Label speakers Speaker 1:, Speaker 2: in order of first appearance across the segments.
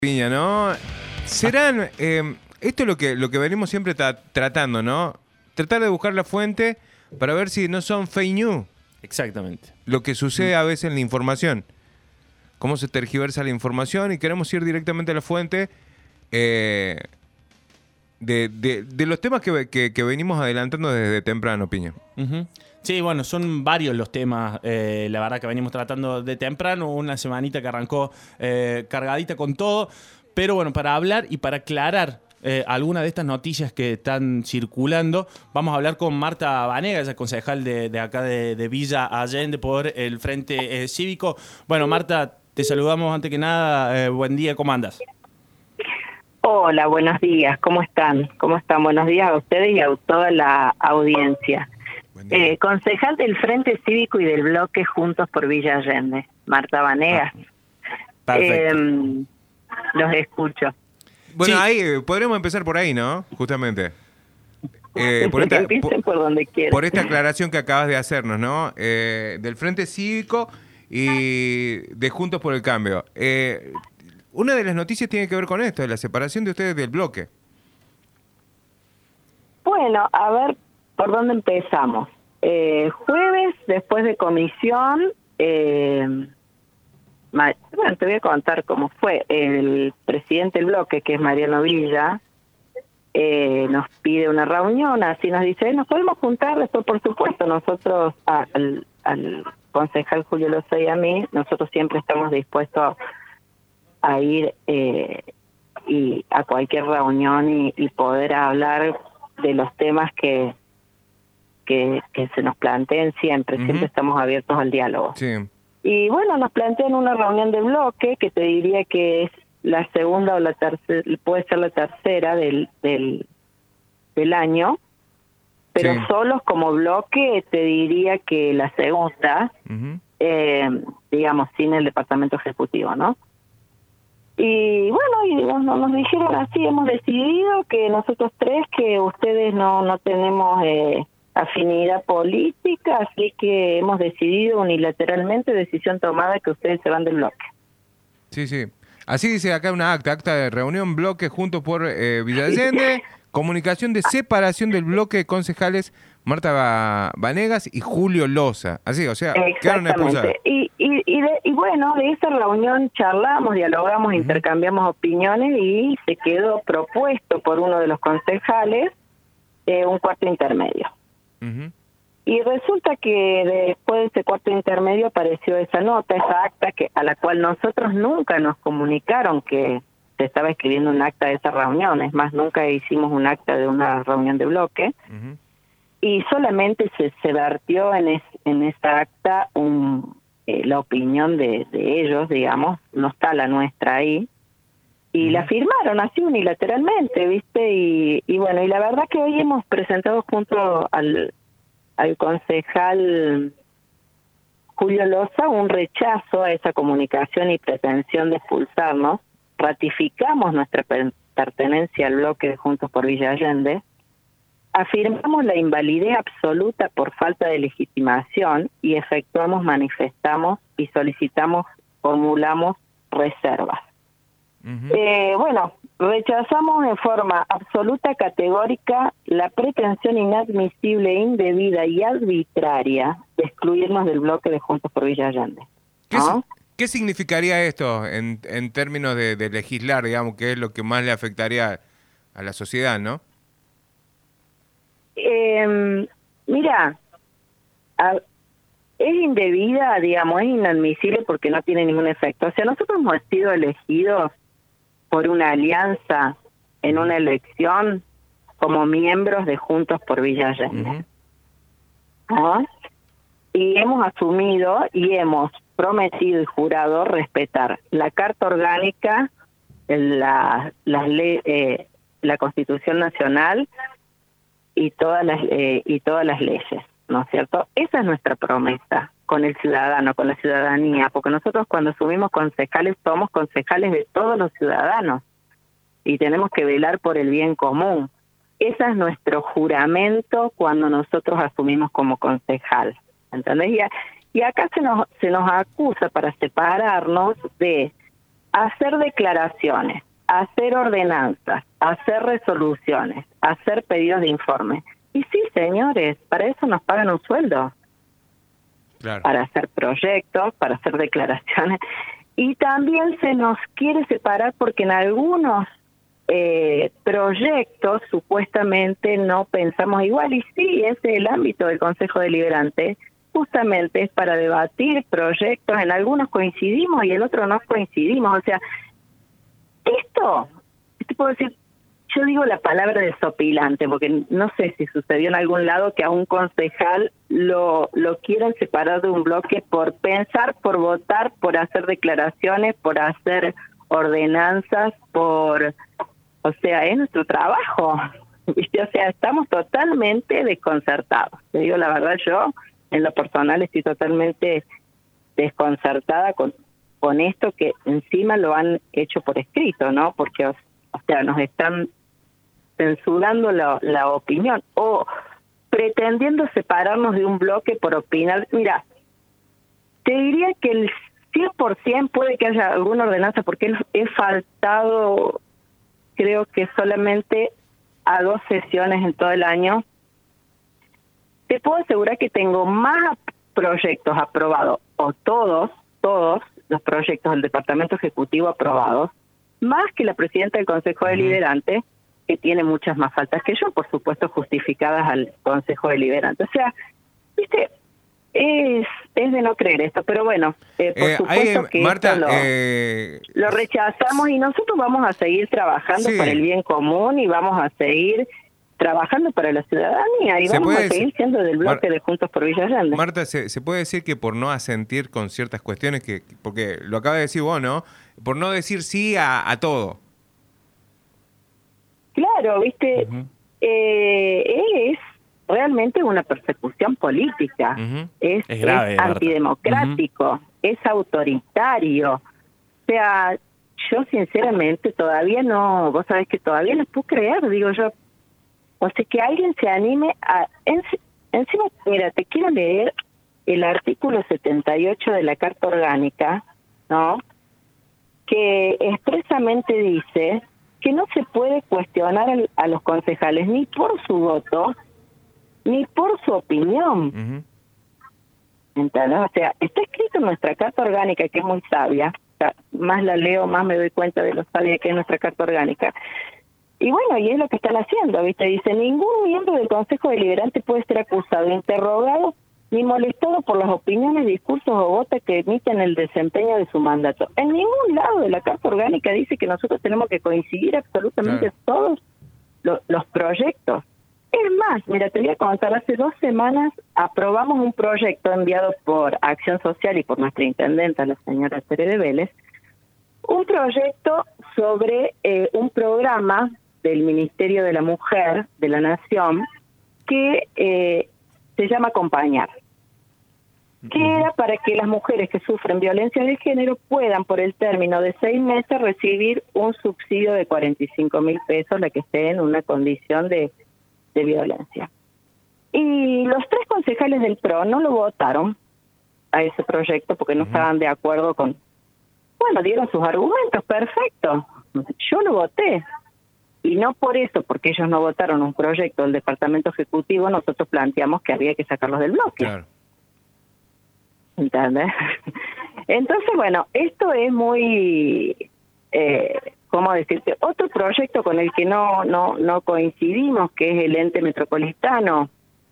Speaker 1: Piña, ¿no? Serán, esto es lo que venimos siempre tratando, ¿no? Tratar de buscar la fuente para ver si no son fake news.
Speaker 2: Exactamente.
Speaker 1: Lo que sucede a veces en la información. Cómo se tergiversa la información y queremos ir directamente a la fuente de los temas que venimos adelantando desde temprano, Piña.
Speaker 2: Uh-huh. Sí, bueno, son varios los temas, la verdad que venimos tratando de temprano, una semanita que arrancó cargadita con todo, pero bueno, para hablar y para aclarar algunas de estas noticias que están circulando, vamos a hablar con Marta Vanegas, ella concejal de acá de Villa Allende por el Frente Cívico. Bueno, Marta, te saludamos antes que nada, buen día, ¿cómo andas?
Speaker 3: Hola, buenos días, ¿cómo están? ¿Cómo están? Buenos días a ustedes y a toda la audiencia. Concejal del Frente Cívico y del bloque Juntos por Villa Allende, Marta Vanegas.
Speaker 2: Perfecto.
Speaker 3: Los escucho.
Speaker 1: Bueno,
Speaker 2: Sí.
Speaker 1: ahí podremos empezar por ahí, ¿no? Justamente.
Speaker 3: Empiecen por donde quieran.
Speaker 1: Por esta aclaración que acabas de hacernos, ¿no? Del Frente Cívico y de Juntos por el Cambio. Una de las noticias tiene que ver con esto, de la separación de ustedes del bloque.
Speaker 3: Bueno, a ver, ¿por dónde empezamos? Jueves, después de comisión, bueno, te voy a contar cómo fue. El presidente del bloque, que es Mariano Villa, nos pide una reunión, así nos dice, nos podemos juntar. Después, por supuesto, nosotros, al concejal Julio Loza y a mí, nosotros siempre estamos dispuestos a ir y a cualquier reunión y poder hablar de los temas que se nos planteen siempre.
Speaker 1: Uh-huh.
Speaker 3: Siempre estamos abiertos al diálogo.
Speaker 1: Sí.
Speaker 3: Y bueno, nos plantean una reunión de bloque, que te diría que es la segunda o la tercera, puede ser la tercera del año, pero
Speaker 1: Sí.
Speaker 3: solos como bloque te diría que la segunda,
Speaker 1: Uh-huh.
Speaker 3: digamos, sin el departamento ejecutivo, ¿no? Y bueno, y nos dijeron así, hemos decidido que nosotros tres, que ustedes no tenemos afinidad política, así que hemos decidido unilateralmente, decisión tomada, que ustedes se van del bloque.
Speaker 1: Sí, sí. Así dice acá una acta de reunión, bloque Juntos por Villa Allende, comunicación de separación del bloque de concejales Marta Vanegas y Julio Loza. Así, o sea, quedaron expulsados.
Speaker 3: Y bueno, de esa reunión charlamos, dialogamos, intercambiamos opiniones y se quedó propuesto por uno de los concejales un cuarto intermedio.
Speaker 1: Uh-huh.
Speaker 3: Y resulta que después de ese cuarto intermedio apareció esa nota, esa acta a la cual nosotros nunca nos comunicaron que se estaba escribiendo un acta de esa reunión. Es más, nunca hicimos un acta de una reunión de bloque.
Speaker 1: Uh-huh.
Speaker 3: Y solamente se vertió en esa acta la opinión de ellos, digamos, no está la nuestra ahí. Y la firmaron así unilateralmente, ¿viste? Y bueno, y la verdad que hoy hemos presentado junto al concejal Julio Loza un rechazo a esa comunicación y pretensión de expulsarnos. Ratificamos nuestra pertenencia al bloque de Juntos por Villa Allende. Afirmamos la invalidez absoluta por falta de legitimación y efectuamos, manifestamos y solicitamos, formulamos reservas.
Speaker 1: Uh-huh.
Speaker 3: Bueno, rechazamos en forma absoluta, categórica, la pretensión inadmisible, indebida y arbitraria de excluirnos del bloque de Juntos por Villa Allende. ¿No?
Speaker 1: ¿Qué significaría esto en términos de legislar, digamos, que es lo que más le afectaría a la sociedad, no?
Speaker 3: Mira, es indebida, digamos, es inadmisible porque no tiene ningún efecto. O sea, nosotros hemos sido elegidos por una alianza en una elección como miembros de Juntos por Villa Allende.
Speaker 1: Uh-huh.
Speaker 3: ¿No? Y hemos asumido y hemos prometido y jurado respetar la Carta Orgánica, la Constitución Nacional y todas las leyes, ¿no es cierto? Esa es nuestra promesa con el ciudadano, con la ciudadanía, porque nosotros cuando asumimos concejales somos concejales de todos los ciudadanos y tenemos que velar por el bien común. Ese es nuestro juramento cuando nosotros asumimos como concejal, ¿entendés? Y acá se nos acusa para separarnos de hacer declaraciones, hacer ordenanzas, hacer resoluciones, hacer pedidos de informe. Y sí, señores, para eso nos pagan un sueldo.
Speaker 1: Claro.
Speaker 3: Para hacer proyectos, para hacer declaraciones. Y también se nos quiere separar porque en algunos proyectos supuestamente no pensamos igual. Y sí, ese es el ámbito del Consejo Deliberante. Justamente es para debatir proyectos. En algunos coincidimos y en otros no coincidimos. O sea, esto, te puedo decir, yo digo la palabra desopilante, porque no sé si sucedió en algún lado que a un concejal lo quieran separar de un bloque por pensar, por votar, por hacer declaraciones, por hacer ordenanzas, o sea, es nuestro trabajo, ¿viste? O sea, estamos totalmente desconcertados. Te digo la verdad, yo en lo personal estoy totalmente desconcertada con esto que encima lo han hecho por escrito, ¿no? Porque, o sea, nos están censurando la opinión o pretendiendo separarnos de un bloque por opinar. Mira, te diría que el 100% puede que haya alguna ordenanza, porque he faltado, creo que solamente a 2 sesiones en todo el año. Te puedo asegurar que tengo más proyectos aprobados, o todos los proyectos del Departamento Ejecutivo aprobados, más que la presidenta del Consejo Deliberante, que tiene muchas más faltas que yo, por supuesto justificadas al Consejo Deliberante. O sea, viste, es de no creer esto, pero bueno, por supuesto que
Speaker 1: Marta,
Speaker 3: lo rechazamos y nosotros vamos a seguir trabajando para el bien común y vamos a seguir trabajando para la ciudadanía y vamos a seguir siendo del bloque de Juntos por Villa Allende.
Speaker 1: Marta, ¿se puede decir que por no asentir con ciertas cuestiones, porque lo acaba de decir vos, ¿no? Por no decir sí a todo.
Speaker 3: Claro, viste, es realmente una persecución política, es grave, es antidemocrático, es autoritario. O sea, yo sinceramente todavía no, vos sabés que todavía no puedo creer, digo yo, o sea, que alguien se anime a... Encima, mira, te quiero leer el artículo 78 de la Carta Orgánica, ¿no? Que expresamente dice que no se puede cuestionar a los concejales ni por su voto, ni por su opinión. ¿Entendés? O sea, está escrito en nuestra Carta Orgánica, que es muy sabia. O sea, más la leo, más me doy cuenta de lo sabia que es nuestra Carta Orgánica. Y bueno, y es lo que están haciendo, ¿viste? Dice, ningún miembro del Consejo Deliberante puede ser acusado, interrogado, ni molestado por las opiniones, discursos o votos que emiten el desempeño de su mandato. En ningún lado de la Carta Orgánica dice que nosotros tenemos que coincidir absolutamente todos los proyectos. Es más, mira, te voy a contar, hace 2 semanas aprobamos un proyecto enviado por Acción Social y por nuestra intendenta, la señora Tere de Vélez, un proyecto sobre un programa del Ministerio de la Mujer de la Nación que se llama Acompañar, que era para que las mujeres que sufren violencia de género puedan por el término de 6 meses recibir un subsidio de 45.000 pesos, la que esté en una condición de violencia. Y los 3 concejales del PRO no lo votaron a ese proyecto porque no estaban de acuerdo con... Bueno, dieron sus argumentos, perfecto. Yo lo voté. Y no por eso, porque ellos no votaron un proyecto del Departamento Ejecutivo, nosotros planteamos que había que sacarlos del bloque. Claro. ¿Entendés? Entonces, bueno, esto es muy... ¿cómo decirte? Otro proyecto con el que no coincidimos, que es el ente metropolitano,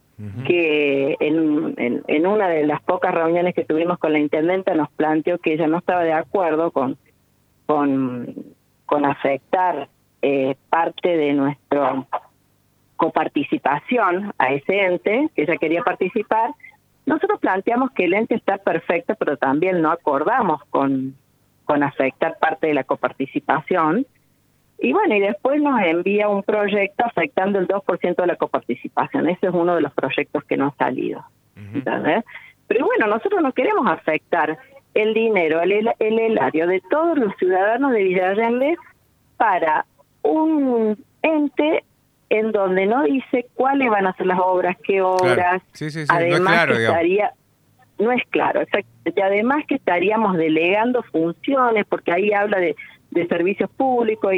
Speaker 3: que en una de las pocas reuniones que tuvimos con la intendenta nos planteó que ella no estaba de acuerdo con afectar parte de nuestra coparticipación a ese ente, que ella quería participar. Nosotros planteamos que el ente está perfecto, pero también no acordamos con afectar parte de la coparticipación. Y bueno, y después nos envía un proyecto afectando el 2% de la coparticipación. Ese es uno de los proyectos que no ha salido. ¿Entendés? Pero bueno, nosotros no queremos afectar el dinero, el erario de todos los ciudadanos de Villa Allende para un ente en donde no dice cuáles van a ser las obras, qué obras.
Speaker 1: Claro. Sí.
Speaker 3: Además,
Speaker 1: no es claro,
Speaker 3: estaría... no es claro. Y además que estaríamos delegando funciones, porque ahí habla de servicios públicos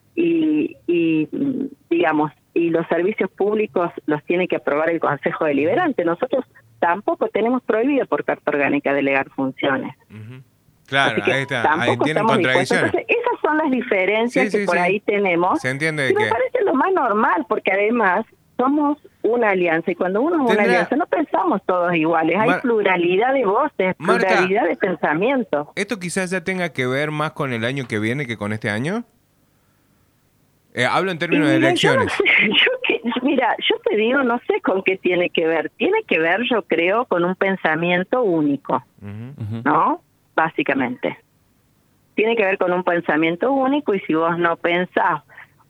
Speaker 3: y digamos, y los servicios públicos los tiene que aprobar el Consejo Deliberante. Nosotros tampoco tenemos prohibido por carta orgánica delegar funciones.
Speaker 1: Claro, ahí está, ahí tienen contradicciones.
Speaker 3: Entonces, esas son las diferencias que por ahí tenemos.
Speaker 1: Se entiende
Speaker 3: y
Speaker 1: que...
Speaker 3: me parece lo más normal, porque además somos una alianza, y cuando uno es una alianza no pensamos todos iguales, hay pluralidad de voces, pluralidad de pensamientos.
Speaker 1: ¿Esto quizás ya tenga que ver más con el año que viene que con este año? Hablo en términos de elecciones.
Speaker 3: Mira, yo te digo, no sé con qué tiene que ver. Tiene que ver, yo creo, con un pensamiento único, ¿no? Básicamente. Tiene que ver con un pensamiento único, y si vos no pensás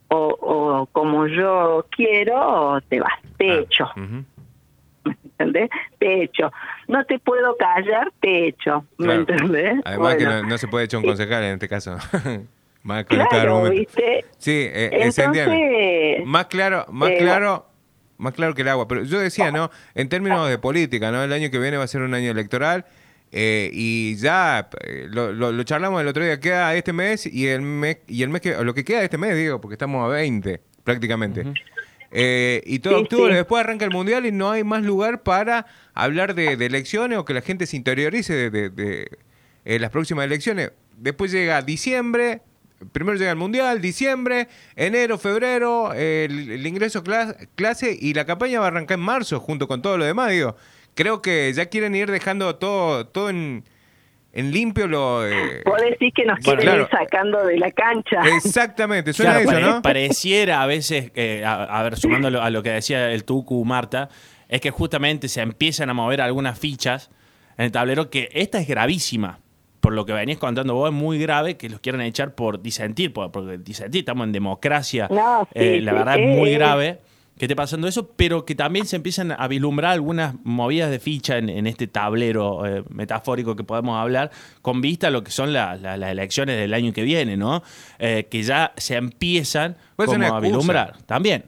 Speaker 3: o como yo quiero, te vas. Te echo. ¿Entendés? Te echo. No te puedo callar, te echo. ¿Me entendés?
Speaker 1: Además que no se puede echar un concejal en este caso. Más con
Speaker 3: claro, ¿viste?
Speaker 1: Sí,
Speaker 3: entonces,
Speaker 1: se entiende. Más claro que el agua. Pero yo decía, ¿no? En términos de política, ¿no? El año que viene va a ser un año electoral, y ya lo charlamos el otro día. Queda este mes y el mes que lo que queda de este mes, digo, porque estamos a 20 prácticamente. Y todo octubre, después arranca el Mundial y no hay más lugar para hablar de elecciones o que la gente se interiorice de las próximas elecciones. Después llega diciembre. Primero llega el Mundial, diciembre, enero, febrero, el ingreso clase, y la campaña va a arrancar en marzo junto con todo lo demás, digo. Creo que ya quieren ir dejando todo en limpio.
Speaker 3: Vos decís que nos quieren ir sacando de la cancha.
Speaker 1: Exactamente, suena eso, ¿no?
Speaker 2: Pareciera a veces, a ver, sumando a lo que decía el Tucu, Marta, es que justamente se empiezan a mover algunas fichas en el tablero, que esta es gravísima. Por lo que venís contando vos, es muy grave que los quieran echar por disentir, porque disentir, estamos en democracia, la verdad es muy grave que esté pasando eso, pero que también se empiezan a vislumbrar algunas movidas de ficha en este tablero metafórico que podemos hablar, con vista a lo que son las elecciones del año que viene, ¿no? Que ya se empiezan como a vislumbrar también.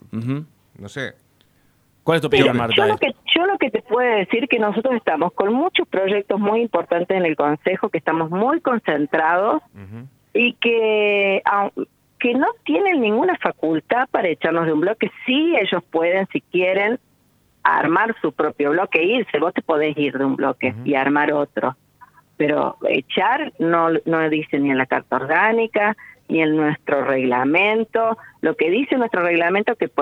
Speaker 1: No sé.
Speaker 2: ¿Cuál es tu opinión, Marta?
Speaker 3: Yo lo que te puedo decir que nosotros estamos con muchos proyectos muy importantes en el Consejo, que estamos muy concentrados y que no tienen ninguna facultad para echarnos de un bloque. Sí, ellos pueden, si quieren, armar su propio bloque e irse. Vos te podés ir de un bloque y armar otro. Pero echar no dice ni en la Carta Orgánica, ni en nuestro reglamento. Lo que dice nuestro reglamento que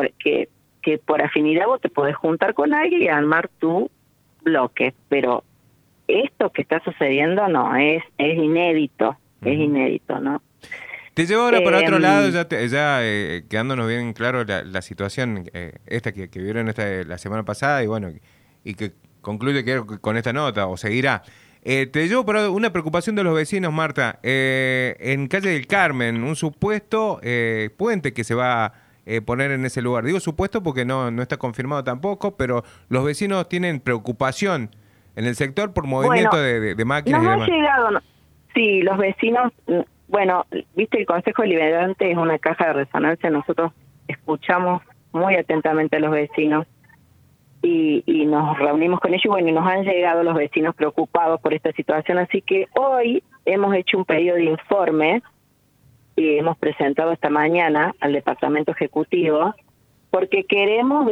Speaker 3: por afinidad vos te podés juntar con alguien y armar tu bloque, pero esto que está sucediendo no, es inédito, es inédito, ¿no?
Speaker 1: Te llevo ahora por otro lado, ya quedándonos bien claro la situación esta que vieron la semana pasada, y bueno, y que concluye que con esta nota, o seguirá. Te llevo por una preocupación de los vecinos, Marta. En Calle del Carmen, un supuesto puente que se va poner en ese lugar. Digo supuesto porque no está confirmado tampoco, pero los vecinos tienen preocupación en el sector por movimiento de máquinas y demás.
Speaker 3: Sí, los vecinos, bueno, viste, el Consejo Deliberante es una caja de resonancia. Nosotros escuchamos muy atentamente a los vecinos y nos reunimos con ellos, y nos han llegado los vecinos preocupados por esta situación, así que hoy hemos hecho un pedido de informes y hemos presentado esta mañana al Departamento Ejecutivo, porque queremos,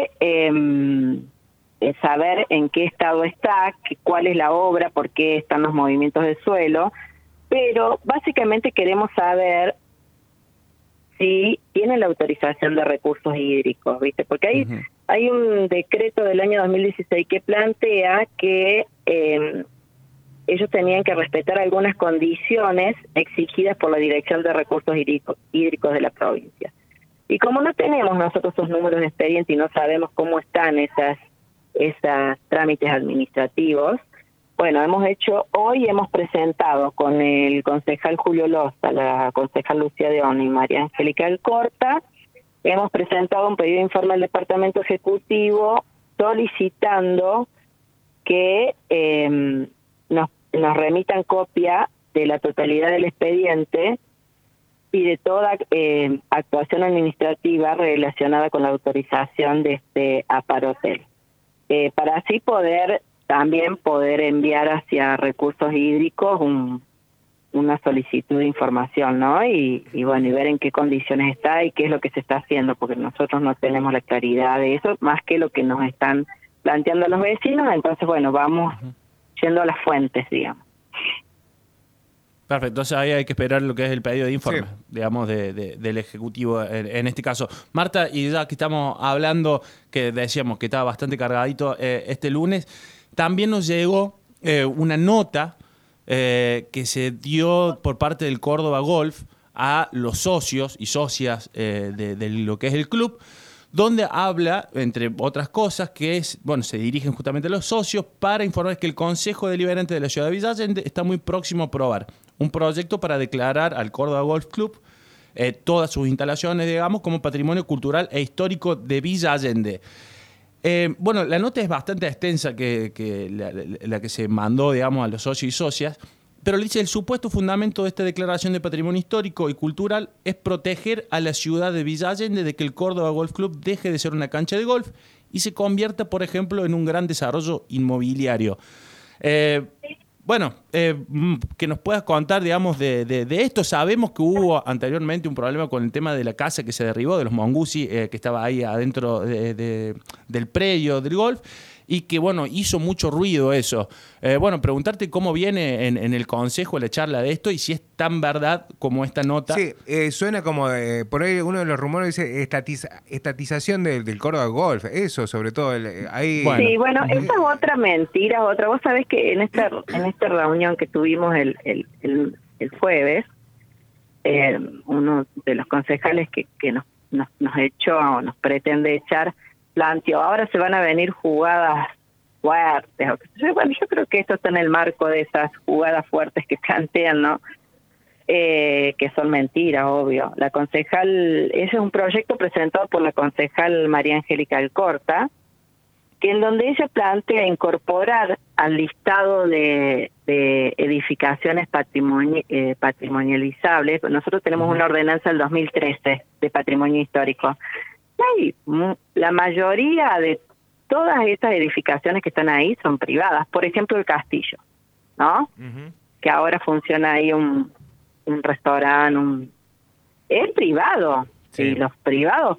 Speaker 3: saber en qué estado está, cuál es la obra, por qué están los movimientos de suelo, pero básicamente queremos saber si tienen la autorización de recursos hídricos, porque hay un decreto del año 2016 que plantea que ellos tenían que respetar algunas condiciones exigidas por la Dirección de Recursos Hídricos de la provincia. Y como no tenemos nosotros esos números de expediente y no sabemos cómo están esas trámites administrativos, bueno, hoy hemos presentado con el concejal Julio Loza, la concejal Lucía Deón y María Angélica Alcorta, hemos presentado un pedido de informe al Departamento Ejecutivo solicitando que nos remitan copia de la totalidad del expediente y de toda actuación administrativa relacionada con la autorización de este aparotel, para así poder también poder enviar hacia recursos hídricos una solicitud de información, ¿no? Y bueno, y ver en qué condiciones está y qué es lo que se está haciendo, porque nosotros no tenemos la claridad de eso, más que lo que nos están planteando los vecinos. Entonces, bueno, vamos yendo a las fuentes, digamos.
Speaker 2: Perfecto, entonces ahí hay que esperar lo que es el pedido de informe, digamos, del Ejecutivo en este caso. Marta, y ya que estamos hablando, que decíamos que estaba bastante cargadito este lunes, también nos llegó una nota que se dio por parte del Córdoba Golf a los socios y socias de lo que es el club, donde habla, entre otras cosas, que es, bueno, se dirigen justamente a los socios para informar que el Consejo Deliberante de la Ciudad de Villa Allende está muy próximo a aprobar un proyecto para declarar al Córdoba Golf Club todas sus instalaciones, digamos, como patrimonio cultural e histórico de Villa Allende. Bueno, la nota es bastante extensa que la que se mandó, digamos, a los socios y socias, pero le dice: el supuesto fundamento de esta declaración de patrimonio histórico y cultural es proteger a la ciudad de Villa Allende de que el Córdoba Golf Club deje de ser una cancha de golf y se convierta, por ejemplo, en un gran desarrollo inmobiliario. Bueno, que nos puedas contar, digamos, de esto. Sabemos que hubo anteriormente un problema con el tema de la casa que se derribó, de los Monguzzi, que estaba ahí adentro del predio del golf, y que, bueno, hizo mucho ruido eso. Bueno, preguntarte cómo viene en el Consejo la charla de esto y si es tan verdad como esta nota.
Speaker 1: Sí, suena como, por ahí uno de los rumores dice estatización del Córdoba Golf, eso sobre todo. Ahí...
Speaker 3: Bueno. Sí, bueno, esa es otra mentira, otra. Vos sabés que en esta reunión que tuvimos el jueves, uno de los concejales que nos echó o nos pretende echar, planteó: ahora se van a venir jugadas fuertes. Bueno, yo creo que esto está en el marco de esas jugadas fuertes que plantean, ¿no? Que son mentiras, obvio. La concejal, ese es un proyecto presentado por la concejal María Angélica Alcorta, que en donde ella plantea incorporar al listado de edificaciones patrimonializables. Nosotros tenemos una ordenanza del 2013 de patrimonio histórico. Sí, la mayoría de todas estas edificaciones que están ahí son privadas. Por ejemplo, el castillo, ¿no? Que ahora funciona ahí un restaurante, es privado. Sí. Y los privados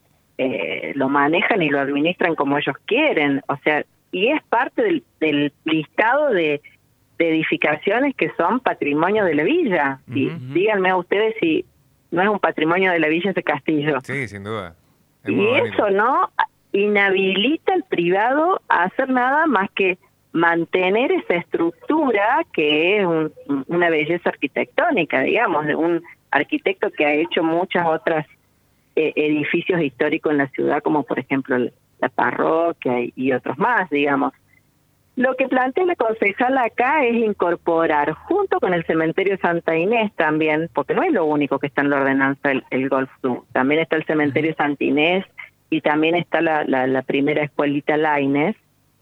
Speaker 3: lo manejan y lo administran como ellos quieren. O sea, y es parte del listado de edificaciones que son patrimonio de la villa. Y díganme a ustedes si no es un patrimonio de la villa ese castillo.
Speaker 1: Sí, sin duda.
Speaker 3: Y eso no inhabilita al privado a hacer nada más que mantener esa estructura que es una belleza arquitectónica, digamos, de un arquitecto que ha hecho muchas otras edificios históricos en la ciudad, como por ejemplo la parroquia y otros más, digamos. Lo que plantea la concejala acá es incorporar, junto con el cementerio Santa Inés también, porque no es lo único que está en la ordenanza el Golf Club, también está el cementerio Santa Inés y también está la primera escuelita Lainez.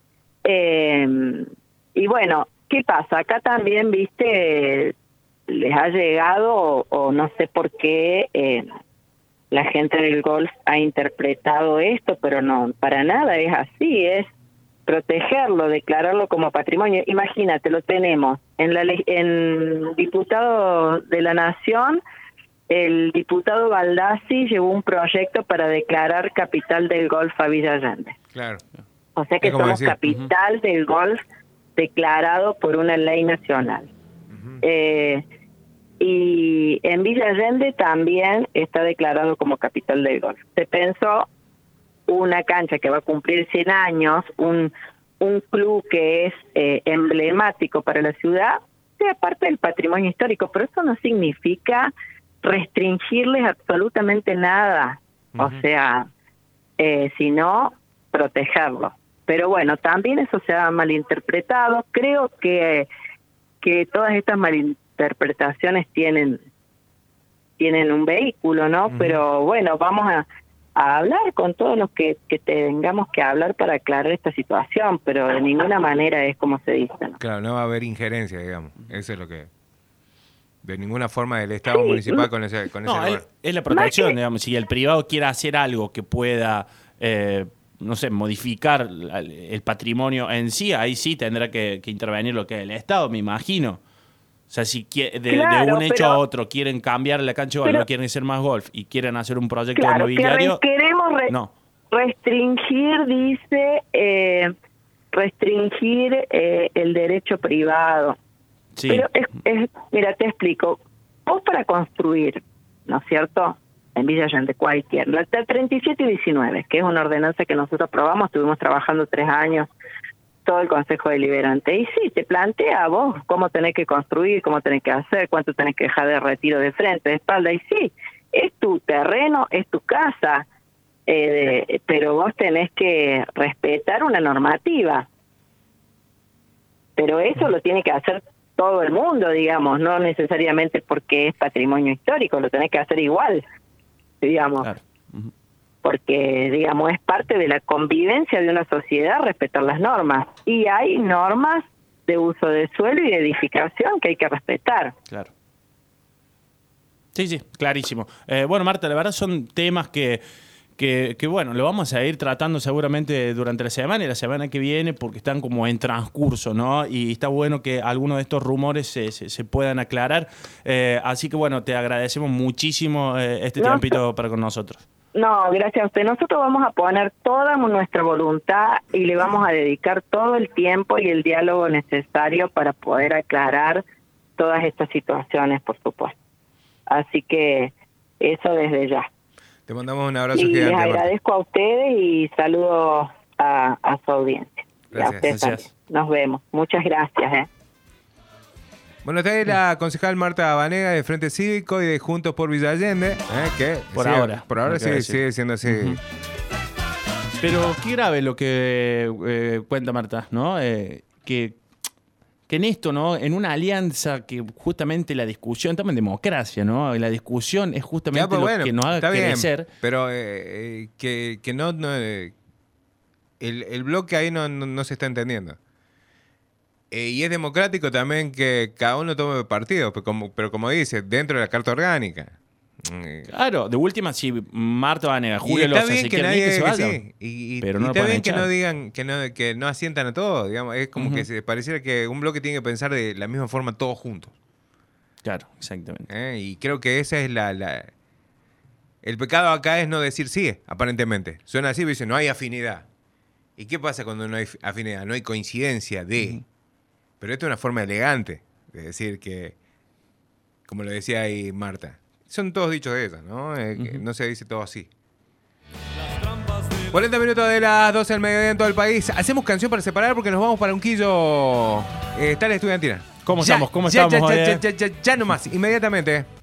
Speaker 3: Y bueno, ¿qué pasa? Acá también, viste, les ha llegado, o no sé por qué, la gente del golf ha interpretado esto, pero no, para nada es así, es protegerlo, declararlo como patrimonio. Imagínate, lo tenemos en diputado de la Nación. El diputado Baldassi llevó un proyecto para declarar capital del golf a Villa Allende.
Speaker 1: Claro.
Speaker 3: O sea que somos capital del golf declarado por una ley nacional. Y en Villa Allende también está declarado como capital del golf. Se pensó una cancha que va a cumplir 100 años, un club que es emblemático para la ciudad, sea parte del patrimonio histórico, pero eso no significa restringirles absolutamente nada, o sea, sino protegerlo. Pero bueno, también eso se ha malinterpretado. Creo que todas estas malinterpretaciones tienen un vehículo, ¿no? Pero bueno, vamos a hablar con todos los que tengamos que hablar para aclarar esta situación, pero de ninguna manera es como se dice, ¿no?
Speaker 1: Claro, no va a haber injerencia, digamos. Eso es lo que... De ninguna forma del Estado municipal con ese lugar.
Speaker 2: Es la protección, digamos. Si el privado quiere hacer algo que pueda no sé, modificar el patrimonio en sí, ahí sí tendrá que intervenir lo que es el Estado, me imagino. O sea, si de un hecho a otro quieren cambiar la cancha de golf, no quieren hacer más golf y quieren hacer un proyecto inmobiliario...
Speaker 3: queremos
Speaker 2: no.
Speaker 3: restringir, dice, restringir el derecho privado.
Speaker 2: Sí.
Speaker 3: Pero mira, te explico. Vos para construir, ¿no es cierto?, en Villa Allende, cualquier, la 37 y 19, que es una ordenanza que nosotros aprobamos, estuvimos trabajando 3 años, todo el Consejo Deliberante, y sí, te plantea a vos cómo tenés que construir, cómo tenés que hacer, cuánto tenés que dejar de retiro de frente, de espalda, y sí, es tu terreno, es tu casa, pero vos tenés que respetar una normativa. Pero eso lo tiene que hacer todo el mundo, digamos, no necesariamente porque es patrimonio histórico, lo tenés que hacer igual, digamos.
Speaker 2: Claro.
Speaker 3: Porque, digamos, es parte de la convivencia de una sociedad respetar las normas. Y hay normas de uso de suelo y de edificación que hay que respetar.
Speaker 2: Claro. Sí, clarísimo. Bueno, Marta, la verdad son temas que bueno, lo vamos a ir tratando seguramente durante la semana y la semana que viene porque están como en transcurso, ¿no? Y está bueno que algunos de estos rumores se puedan aclarar. Así que, bueno, te agradecemos muchísimo tiempito para con nosotros.
Speaker 3: No, gracias a usted. Nosotros vamos a poner toda nuestra voluntad y le vamos a dedicar todo el tiempo y el diálogo necesario para poder aclarar todas estas situaciones, por supuesto. Así que eso desde ya.
Speaker 1: Te mandamos un abrazo
Speaker 3: y
Speaker 1: gigante.
Speaker 3: Les agradezco a ustedes y saludos a su audiencia.
Speaker 2: Gracias.
Speaker 3: Nos vemos. Muchas gracias.
Speaker 1: Bueno, está ahí la concejal Marta Banegas de Frente Cívico y de Juntos por Villa Allende, que
Speaker 2: por ahora
Speaker 1: sigue siendo así.
Speaker 2: Uh-huh. Pero qué grave lo que cuenta Marta, ¿no? Que en esto, ¿no? En una alianza que justamente la discusión, estamos en democracia, ¿no? La discusión es justamente lo que nos haga crecer.
Speaker 1: Bien, pero que no el bloque ahí no se está entendiendo. Y es democrático también que cada uno tome partido, pero como dice, dentro de la Carta Orgánica.
Speaker 2: Claro, de última, si Marta Banegas, Julio Loza se quieren ir, que se vayan.
Speaker 1: Pero no está bien que no digan, que no asientan a todos, digamos. Es como que pareciera que un bloque tiene que pensar de la misma forma todos juntos.
Speaker 2: Claro, exactamente.
Speaker 1: Y creo que ese es el pecado acá es no decir sí, aparentemente. Suena así, pero dice, no hay afinidad. ¿Y qué pasa cuando no hay afinidad? No hay coincidencia de... Pero esto es una forma elegante de decir que, como lo decía ahí Marta, son todos dichos de ella, ¿no? No se dice todo así. 40 minutos de las 12 del mediodía en todo el país. Hacemos canción para separar porque nos vamos para un quillo. Está la estudiantina.
Speaker 2: ¿Cómo estamos? ¿Cómo estamos?
Speaker 1: Ya nomás, inmediatamente.